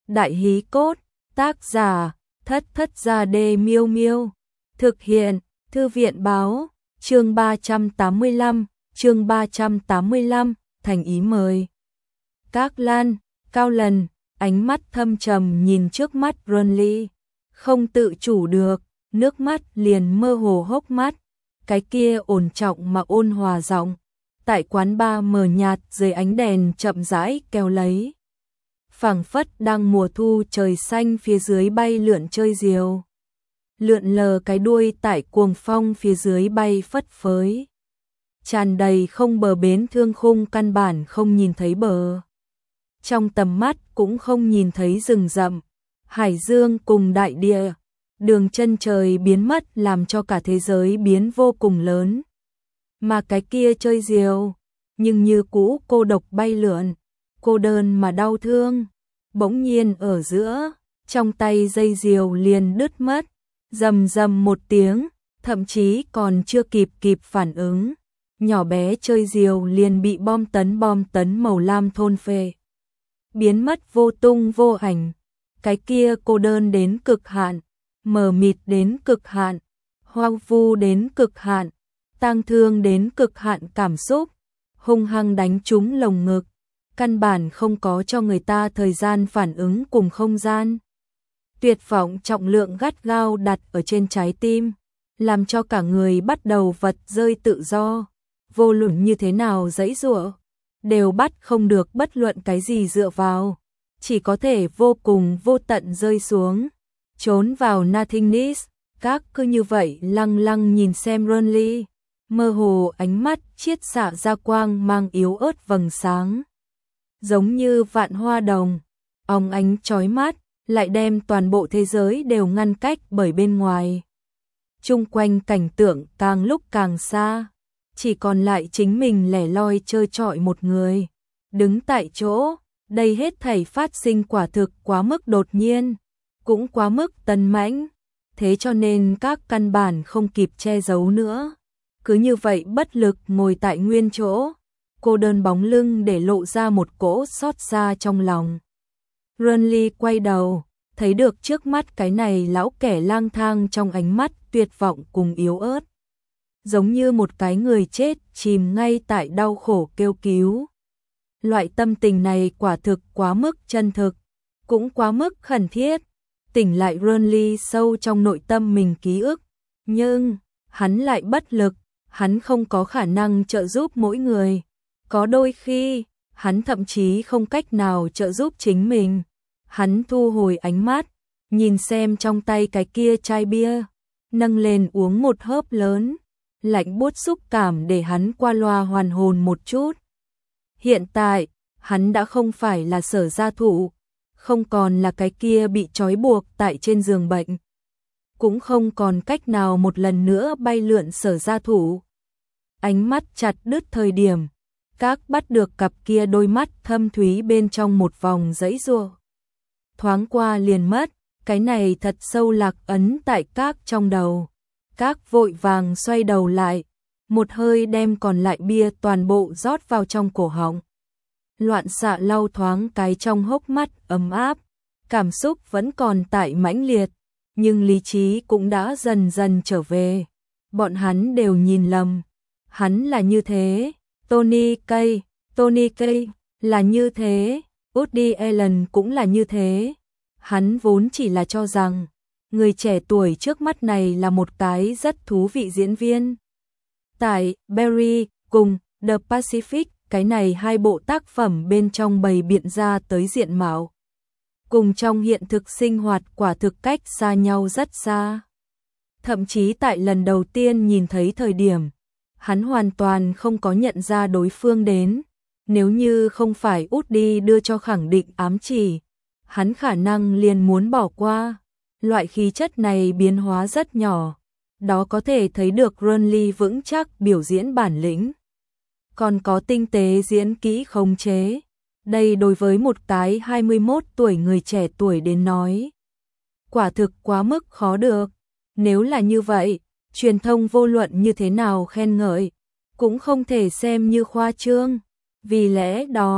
Đại hí cốt, tác giả, Thất Thất Gia Đê Miêu Miêu. Thực hiện, Thư viện Báo, chương 385, thành ý mời. Các Lan, Cao Lần, ánh mắt thâm trầm nhìn trước mắt Runly, không tự chủ được, nước mắt liền mơ hồ hốc mắt. Cái kia ổn trọng mà ôn hòa giọng, tại quán bar mờ nhạt dưới ánh đèn chậm rãi kéo lấy. Phảng phất đang mùa thu trời xanh phía dưới bay lượn chơi diều. Lượn lờ cái đuôi tại cuồng phong phía dưới bay phất phới. Tràn đầy không bờ bến thương khung căn bản không nhìn thấy bờ. Trong tầm mắt cũng không nhìn thấy rừng rậm, hải dương cùng đại địa. Đường chân trời biến mất làm cho cả thế giới biến vô cùng lớn. Mà cái kia chơi diều, nhưng như cũ cô độc bay lượn, cô đơn mà đau thương. Bỗng nhiên ở giữa, trong tay dây diều liền đứt mất, rầm rầm một tiếng, thậm chí còn chưa kịp phản ứng. Nhỏ bé chơi diều liền bị bom tấn màu lam thôn phệ. Biến mất vô tung vô ảnh, cái kia cô đơn đến cực hạn. Mờ mịt đến cực hạn, hoang vu đến cực hạn, tang thương đến cực hạn cảm xúc, hung hăng đánh trúng lồng ngực, căn bản không có cho người ta thời gian phản ứng cùng không gian. Tuyệt vọng trọng lượng gắt gao đặt ở trên trái tim, làm cho cả người bắt đầu vật rơi tự do, vô luận như thế nào giãy giụa, đều bắt không được bất luận cái gì dựa vào, chỉ có thể vô cùng vô tận rơi xuống. Trốn vào nothingness, các cứ như vậy lăng lăng nhìn xem Runly, mơ hồ ánh mắt chiết xạ ra quang mang yếu ớt vầng sáng. Giống như vạn hoa đồng, óng ánh chói mắt, lại đem toàn bộ thế giới đều ngăn cách bởi bên ngoài. Chung quanh cảnh tượng càng lúc càng xa, chỉ còn lại chính mình lẻ loi trơ trọi một người. Đứng tại chỗ, đây hết thảy phát sinh quả thực quá mức đột nhiên. Cũng quá mức tấn mãnh, thế cho nên các căn bản không kịp che giấu nữa. Cứ như vậy bất lực ngồi tại nguyên chỗ, cô đơn bóng lưng để lộ ra một cỗ xót xa trong lòng. Runly quay đầu, thấy được trước mắt cái này lão kẻ lang thang trong ánh mắt tuyệt vọng cùng yếu ớt. Giống như một cái người chết chìm ngay tại đau khổ kêu cứu. Loại tâm tình này quả thực quá mức chân thực, cũng quá mức khẩn thiết. Tỉnh lại Runly sâu trong nội tâm mình ký ức, nhưng hắn lại bất lực, hắn không có khả năng trợ giúp mỗi người. Có đôi khi, hắn thậm chí không cách nào trợ giúp chính mình. Hắn thu hồi ánh mắt, nhìn xem trong tay cái kia chai bia, nâng lên uống một hớp lớn, lạnh buốt xúc cảm để hắn qua loa hoàn hồn một chút. Hiện tại, hắn đã không phải là Sở Gia Thụ, không còn là cái kia bị trói buộc tại trên giường bệnh, cũng không còn cách nào một lần nữa bay lượn Sở Gia Thụ. Ánh mắt chặt đứt thời điểm, các bắt được cặp kia đôi mắt thâm thúy bên trong một vòng giãy giụa. Thoáng qua liền mất, cái này thật sâu lạc ấn tại các trong đầu. Các vội vàng xoay đầu lại, một hơi đem còn lại bia toàn bộ rót vào trong cổ họng. Loạn xạ lau thoáng cái trong hốc mắt ấm áp, cảm xúc vẫn còn tại mãnh liệt, nhưng lý trí cũng đã dần dần trở về. Bọn hắn đều nhìn lầm, hắn là như thế, Tony Kaye là như thế, Woody Allen cũng là như thế. Hắn vốn chỉ là cho rằng người trẻ tuổi trước mắt này là một cái rất thú vị diễn viên. Tại Barry cùng The Pacific, cái này hai bộ tác phẩm bên trong bày biện ra tới diện mạo, cùng trong hiện thực sinh hoạt quả thực cách xa nhau rất xa. Thậm chí tại lần đầu tiên nhìn thấy thời điểm, hắn hoàn toàn không có nhận ra đối phương đến. Nếu như không phải Woody đưa cho khẳng định ám chỉ, hắn khả năng liền muốn bỏ qua. Loại khí chất này biến hóa rất nhỏ, đó có thể thấy được Runly vững chắc biểu diễn bản lĩnh, còn có tinh tế diễn kỹ khống chế. Đây đối với một cái 21 tuổi người trẻ tuổi đến nói, quả thực quá mức khó được. Nếu là như vậy, truyền thông vô luận như thế nào khen ngợi, cũng không thể xem như khoa trương. Vì lẽ đó,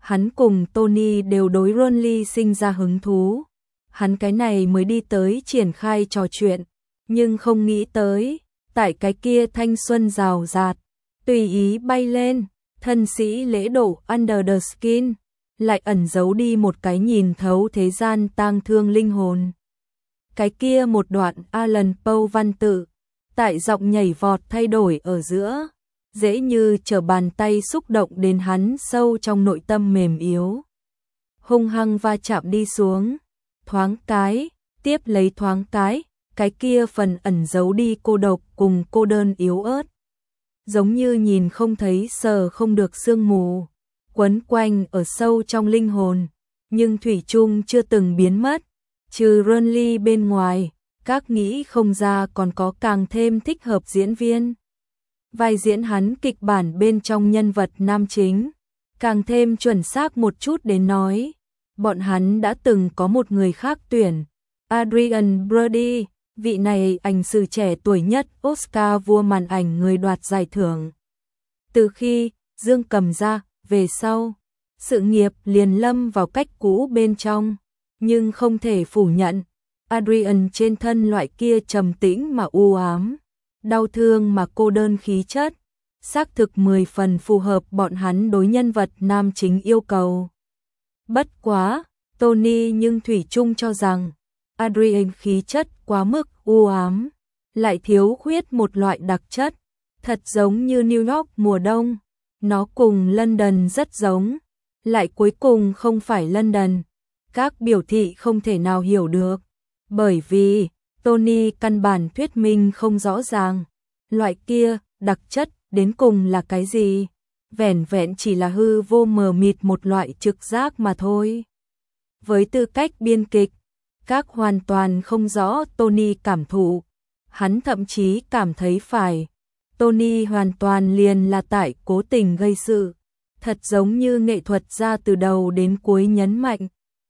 Hắn cùng Tony đều đối Ronly sinh ra hứng thú. Hắn cái này mới đi tới triển khai trò chuyện, nhưng không nghĩ tới, tại cái kia thanh xuân rào rạt, tùy ý bay lên, thân sĩ lễ độ under the skin, lại ẩn giấu đi một cái nhìn thấu thế gian tang thương linh hồn. Cái kia một đoạn Alan Poe văn tự, tại giọng nhảy vọt thay đổi ở giữa, dễ như trở bàn tay xúc động đến hắn sâu trong nội tâm mềm yếu. Hung hăng va chạm đi xuống, thoáng cái, tiếp lấy thoáng cái kia phần ẩn giấu đi cô độc cùng cô đơn yếu ớt. Giống như nhìn không thấy sờ không được sương mù, quấn quanh ở sâu trong linh hồn, nhưng thủy chung chưa từng biến mất. Trừ Ronly bên ngoài, các nghĩ không ra còn có càng thêm thích hợp diễn viên. Vai diễn hắn kịch bản bên trong nhân vật nam chính, càng thêm chuẩn xác một chút đến nói. Bọn hắn đã từng có một người khác tuyển, Adrian Brody, vị này ảnh sử trẻ tuổi nhất Oscar vua màn ảnh người đoạt giải thưởng. Từ khi Dương Cầm ra, về sau, sự nghiệp liền lâm vào cách cũ bên trong, nhưng không thể phủ nhận, Adrian trên thân loại kia trầm tĩnh mà u ám, đau thương mà cô đơn khí chất, xác thực 10 phần phù hợp bọn hắn đối nhân vật nam chính yêu cầu. Bất quá, Tony nhưng thủy chung cho rằng, Adrian khí chất quá mức u ám, lại thiếu khuyết một loại đặc chất, thật giống như New York mùa đông, nó cùng London rất giống, lại cuối cùng không phải London. Các biểu thị không thể nào hiểu được, bởi vì Tony căn bản thuyết minh không rõ ràng, loại kia đặc chất đến cùng là cái gì, vẻn vẹn chỉ là hư vô mờ mịt một loại trực giác mà thôi. Với tư cách biên kịch, các hoàn toàn không rõ Tony cảm thụ, hắn thậm chí cảm thấy phải, Tony hoàn toàn liền là tại cố tình gây sự, thật giống như nghệ thuật gia từ đầu đến cuối nhấn mạnh.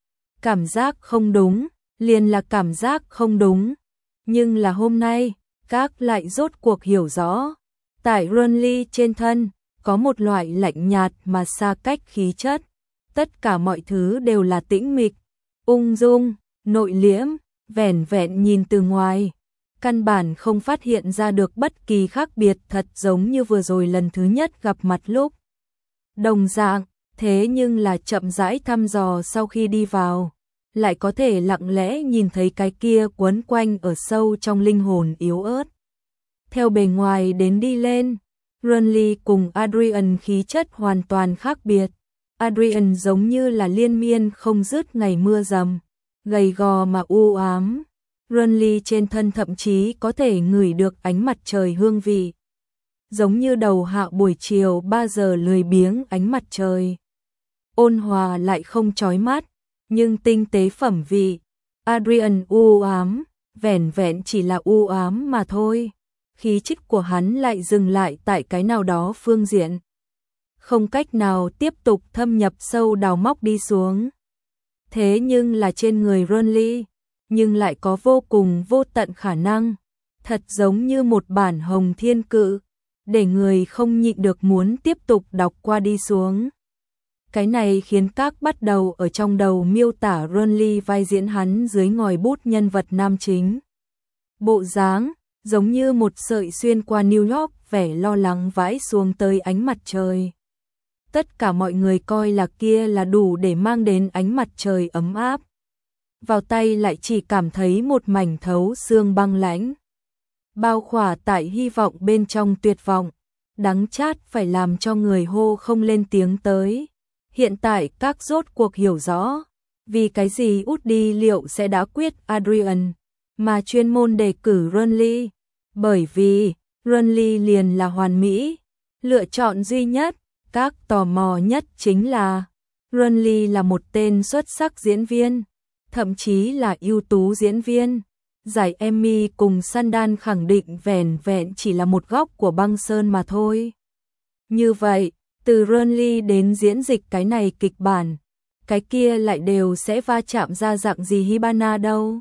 Cảm giác không đúng, liền là cảm giác không đúng, nhưng là hôm nay, các lại rốt cuộc hiểu rõ, tại Ronly trên thân, có một loại lạnh nhạt mà xa cách khí chất, tất cả mọi thứ đều là tĩnh mịch, ung dung, nội liễm, vẻn vẹn nhìn từ ngoài, căn bản không phát hiện ra được bất kỳ khác biệt, thật giống như vừa rồi lần thứ nhất gặp mặt lúc. Đồng dạng, thế nhưng là chậm rãi thăm dò sau khi đi vào, lại có thể lặng lẽ nhìn thấy cái kia quấn quanh ở sâu trong linh hồn yếu ớt. Theo bề ngoài đến đi lên, Ronly cùng Adrian khí chất hoàn toàn khác biệt. Adrian giống như là liên miên không dứt ngày mưa rầm, gầy gò mà u ám. Ronly trên thân thậm chí có thể ngửi được ánh mặt trời hương vị, giống như đầu hạ buổi chiều 3 giờ lười biếng ánh mặt trời. Ôn hòa lại không chói mắt, nhưng tinh tế phẩm vị. Adrian u ám, vẻn vẹn chỉ là u ám mà thôi. Khí chất của hắn lại dừng lại tại cái nào đó phương diện, không cách nào tiếp tục thâm nhập sâu đào móc đi xuống. Thế nhưng là trên người Ronly, nhưng lại có vô cùng vô tận khả năng, thật giống như một bản hồng thiên cự, để người không nhịn được muốn tiếp tục đọc qua đi xuống. Cái này khiến các bắt đầu ở trong đầu miêu tả Ronly vai diễn hắn dưới ngòi bút nhân vật nam chính. Bộ dáng, giống như một sợi xuyên qua New York, vẻ lo lắng vãi xuống tới ánh mặt trời. Tất cả mọi người coi là kia là đủ để mang đến ánh mặt trời ấm áp. Vào tay lại chỉ cảm thấy một mảnh thấu xương băng lãnh. Bao khỏa tại hy vọng bên trong tuyệt vọng, đắng chát phải làm cho người hô không lên tiếng tới. Hiện tại các rốt cuộc hiểu rõ, vì cái gì út đi liệu sẽ đã quyết Adrian, mà chuyên môn đề cử Ronly, bởi vì Ronly liền là hoàn mỹ, lựa chọn duy nhất. Các tò mò nhất chính là Ronly là một tên xuất sắc diễn viên, thậm chí là ưu tú diễn viên. Giải Emmy cùng Sundance khẳng định vẻn vẹn chỉ là một góc của băng sơn mà thôi. Như vậy, từ Ronly đến diễn dịch cái này kịch bản, cái kia lại đều sẽ va chạm ra dạng gì Hibana đâu.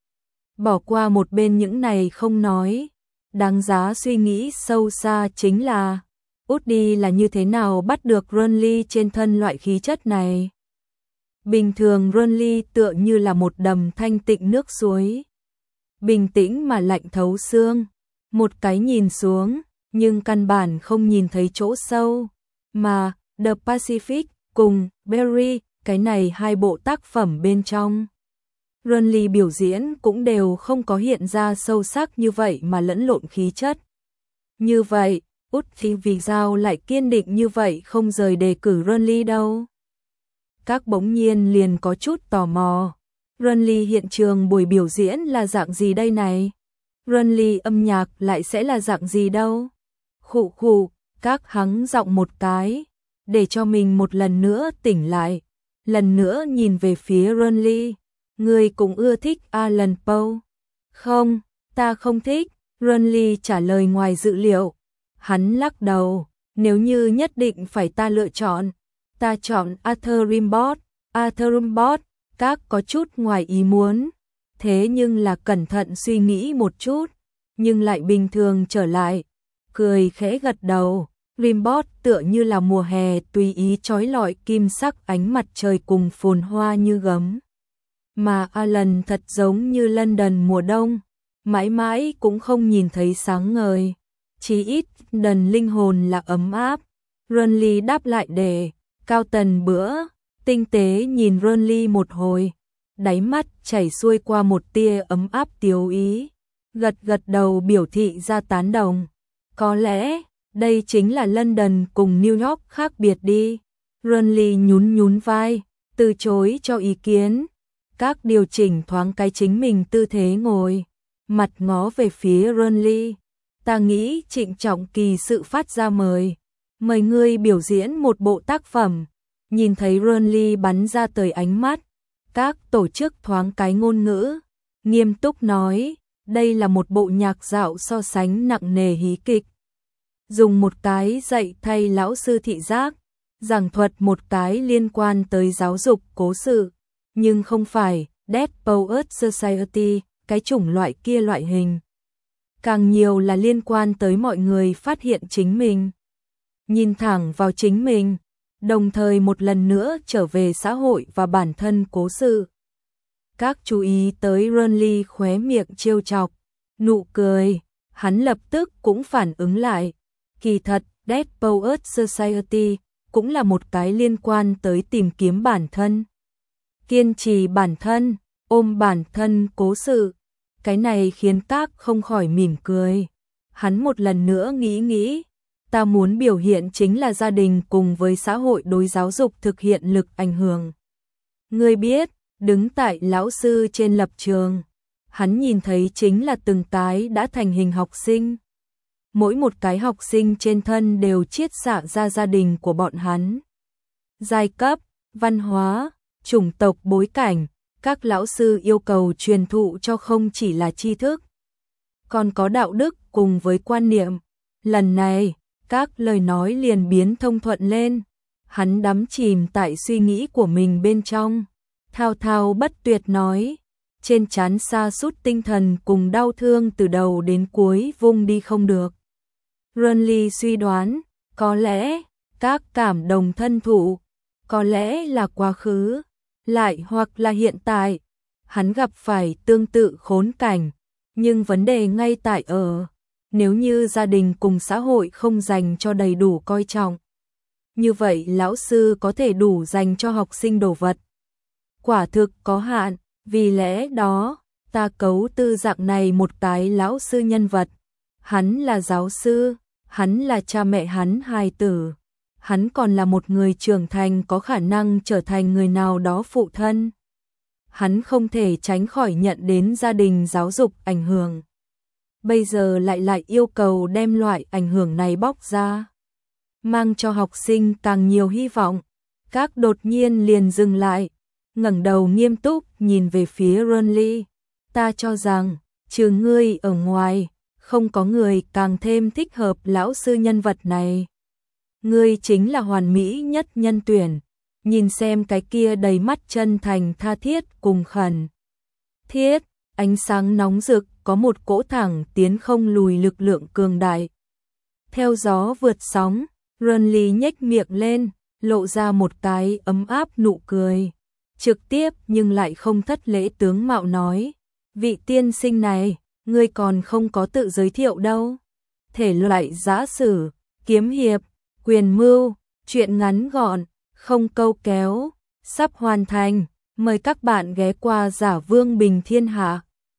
Bỏ qua một bên những này không nói, đáng giá suy nghĩ sâu xa chính là Woody là như thế nào bắt được Ronly trên thân loại khí chất này? Bình thường Ronly tựa như là một đầm thanh tịnh nước suối. Bình tĩnh mà lạnh thấu xương. Một cái nhìn xuống, nhưng căn bản không nhìn thấy chỗ sâu. Mà, The Pacific cùng Barry, cái này hai bộ tác phẩm bên trong. Ronly biểu diễn cũng đều không có hiện ra sâu sắc như vậy mà lẫn lộn khí chất. Như vậy, Út thì vì sao lại kiên định như vậy không rời đề cử Ronly đâu? Các bỗng nhiên liền có chút tò mò. Ronly hiện trường buổi biểu diễn là dạng gì đây này? Ronly âm nhạc lại sẽ là dạng gì đâu? Khụ khụ, các hắng giọng một cái, để cho mình một lần nữa tỉnh lại. Lần nữa nhìn về phía Ronly. Người cũng ưa thích Alan Poe? Không, ta không thích. Ronly trả lời ngoài dự liệu. Hắn lắc đầu, nếu như nhất định phải ta lựa chọn, ta chọn Arthur Rimbaud. Arthur Rimbaud, các có chút ngoài ý muốn, thế nhưng là cẩn thận suy nghĩ một chút, nhưng lại bình thường trở lại, cười khẽ gật đầu. Rimbaud tựa như là mùa hè tùy ý chói lọi kim sắc ánh mặt trời cùng phồn hoa như gấm. Mà Alan thật giống như London mùa đông, mãi mãi cũng không nhìn thấy sáng ngời. Chí ít, đần linh hồn là ấm áp. Ronly đáp lại đề, cao tần bữa, tinh tế nhìn Ronly một hồi. Đáy mắt chảy xuôi qua một tia ấm áp tiếu ý. Gật gật đầu biểu thị ra tán đồng. Có lẽ, đây chính là London cùng New York khác biệt đi. Ronly nhún nhún vai, từ chối cho ý kiến. Các điều chỉnh thoáng cái chính mình tư thế ngồi. Mặt ngó về phía Ronly. Ta nghĩ Trịnh Trọng Kỳ sự phát ra mời ngươi biểu diễn một bộ tác phẩm. Nhìn thấy Ronly bắn ra tới ánh mắt, các tổ chức thoáng cái ngôn ngữ, nghiêm túc nói, đây là một bộ nhạc dạo so sánh nặng nề hí kịch. Dùng một cái dạy thay lão sư thị giác, giảng thuật một cái liên quan tới giáo dục cố sự, nhưng không phải Dead Poets Society, cái chủng loại kia loại hình. Càng nhiều là liên quan tới mọi người phát hiện chính mình, nhìn thẳng vào chính mình, đồng thời một lần nữa trở về xã hội và bản thân cố sự. Các chú ý tới Ronly khóe miệng trêu chọc, nụ cười, hắn lập tức cũng phản ứng lại. Kỳ thật, Dead Poets Society cũng là một cái liên quan tới tìm kiếm bản thân, kiên trì bản thân, ôm bản thân cố sự. Cái này khiến các không khỏi mỉm cười. Hắn một lần nữa nghĩ, ta muốn biểu hiện chính là gia đình cùng với xã hội đối giáo dục thực hiện lực ảnh hưởng. Ngươi biết, đứng tại lão sư trên lập trường, hắn nhìn thấy chính là từng cái đã thành hình học sinh. Mỗi một cái học sinh trên thân đều chiết xạ ra gia đình của bọn hắn. Giai cấp, văn hóa, chủng tộc bối cảnh, các lão sư yêu cầu truyền thụ cho không chỉ là tri thức, còn có đạo đức cùng với quan niệm. Lần này, các lời nói liền biến thông thuận lên. Hắn đắm chìm tại suy nghĩ của mình bên trong, thao thao bất tuyệt nói, trên trán sa sút tinh thần cùng đau thương từ đầu đến cuối vung đi không được. Ronly suy đoán, có lẽ các cảm đồng thân thụ, có lẽ là quá khứ, lại hoặc là hiện tại, hắn gặp phải tương tự khốn cảnh, nhưng vấn đề ngay tại ở, nếu như gia đình cùng xã hội không dành cho đầy đủ coi trọng, như vậy lão sư có thể đủ dành cho học sinh đồ vật. Quả thực có hạn, vì lẽ đó, ta cấu tư dạng này một cái lão sư nhân vật. Hắn là giáo sư, hắn là cha mẹ hắn hài tử. Hắn còn là một người trưởng thành có khả năng trở thành người nào đó phụ thân. Hắn không thể tránh khỏi nhận đến gia đình giáo dục ảnh hưởng. Bây giờ lại yêu cầu đem loại ảnh hưởng này bóc ra, mang cho học sinh càng nhiều hy vọng. Các đột nhiên liền dừng lại, ngẩng đầu nghiêm túc nhìn về phía Ronly. Ta cho rằng, trừ ngươi ở ngoài, không có người càng thêm thích hợp lão sư nhân vật này. Ngươi chính là hoàn mỹ nhất nhân tuyển. Nhìn xem cái kia đầy mắt chân thành tha thiết cùng khẩn thiết, ánh sáng nóng rực, có một cỗ thẳng tiến không lùi lực lượng cường đại. Theo gió vượt sóng, Renly nhếch miệng lên, lộ ra một cái ấm áp nụ cười. Trực tiếp nhưng lại không thất lễ tướng mạo nói. Vị tiên sinh này, ngươi còn không có tự giới thiệu đâu. Thể loại giã sử, kiếm hiệp, quyền mưu, truyện ngắn gọn, không câu kéo, sắp hoàn thành. Mời các bạn ghé qua Giả Vương Bình Thiên Hạ.